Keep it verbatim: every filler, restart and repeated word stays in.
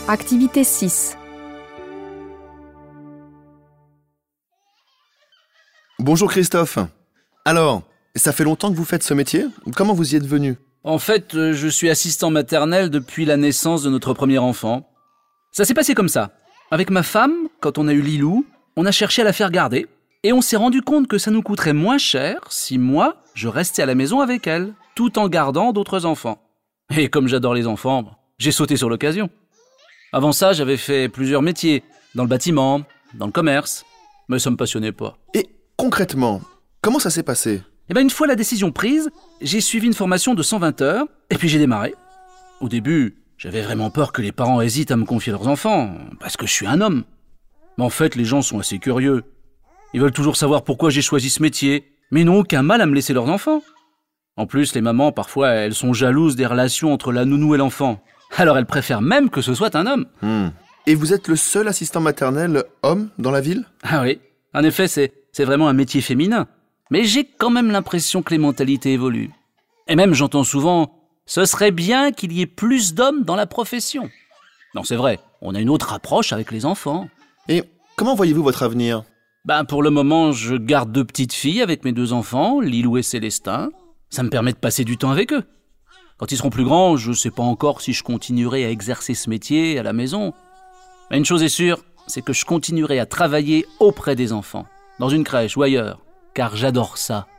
Activité six. Bonjour Christophe. Alors, ça fait longtemps que vous faites ce métier ? Comment vous y êtes venu ? En fait, euh, je suis assistant maternel depuis la naissance de notre premier enfant. Ça s'est passé comme ça. Avec ma femme, quand on a eu Lilou, on a cherché à la faire garder et on s'est rendu compte que ça nous coûterait moins cher si moi, je restais à la maison avec elle, tout en gardant d'autres enfants. Et comme j'adore les enfants, j'ai sauté sur l'occasion. Avant ça, j'avais fait plusieurs métiers, dans le bâtiment, dans le commerce, mais ça me passionnait pas. Et concrètement, comment ça s'est passé ? Et bien une fois la décision prise, j'ai suivi une formation de cent vingt heures, et puis j'ai démarré. Au début, j'avais vraiment peur que les parents hésitent à me confier leurs enfants, parce que je suis un homme. Mais en fait, les gens sont assez curieux. Ils veulent toujours savoir pourquoi j'ai choisi ce métier, mais ils n'ont aucun mal à me laisser leurs enfants. En plus, les mamans, parfois, elles sont jalouses des relations entre la nounou et l'enfant. Alors elles préfèrent même que ce soit un homme. Hmm. Et vous êtes le seul assistant maternel homme dans la ville ? Ah oui, en effet, c'est, c'est vraiment un métier féminin. Mais j'ai quand même l'impression que les mentalités évoluent. Et même, j'entends souvent, ce serait bien qu'il y ait plus d'hommes dans la profession. Non, c'est vrai, on a une autre approche avec les enfants. Et comment voyez-vous votre avenir ? Ben, pour le moment, je garde deux petites filles avec mes deux enfants, Lilou et Célestin. Ça me permet de passer du temps avec eux. Quand ils seront plus grands, je ne sais pas encore si je continuerai à exercer ce métier à la maison. Mais une chose est sûre, c'est que je continuerai à travailler auprès des enfants, dans une crèche ou ailleurs, car j'adore ça.